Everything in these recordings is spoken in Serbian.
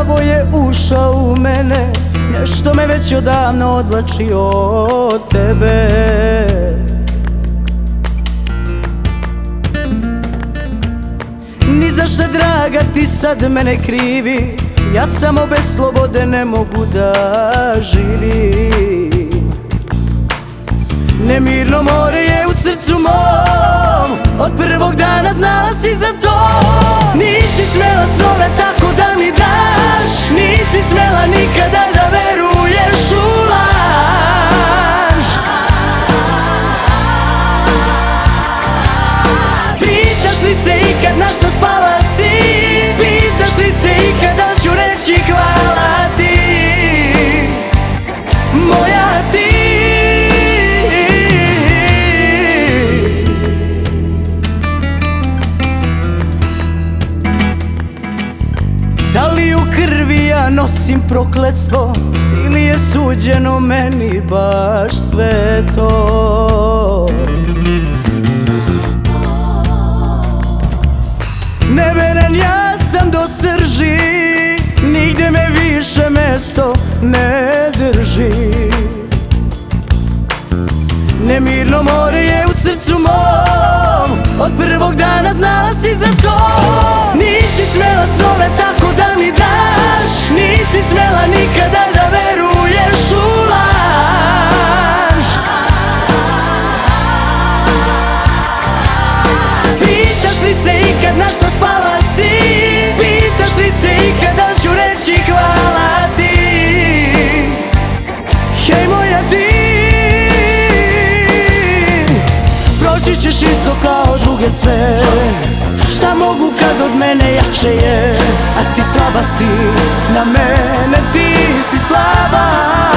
Đavo je ušao u mene, nešto me već odavno odvlači od tebe. Ni za šta draga ti sad mene krivi, ja samo bez slobode ne mogu da živim. Nemirno more je u srcu mom, od prvog dana znala si za to. Nisi smela snove tako da mi daš, nisi smela nikada da veruješ u laž. Pitaš li se ikad na što spala si, pitaš li se ikad da ću reći hvala ti, moja ti. Da li u krvi ja nosim prokletstvo, ili je suđeno meni baš sve to? Neveren ja sam do srži, nigde me više mesto ne drži. Nemirno more je u srcu mom, od prvog dana znala si za to. Nisi smela snove tako da mi daš, nisi smela nikada da veruješ u laž. Pitaš li se ikad na što spala si, pitaš li se ikad da ću reći hvala ti, hej moja ti. Proći ćeš isto kao druge sve, šta mogu kad od mene jače je, a ti slaba si na mene, ti si slaba.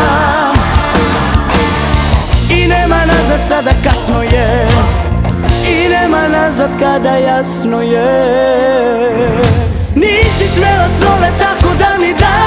I nema nazad sada kasno je, i nema nazad kada jasno je. Nisi smela snove tako da mi daš,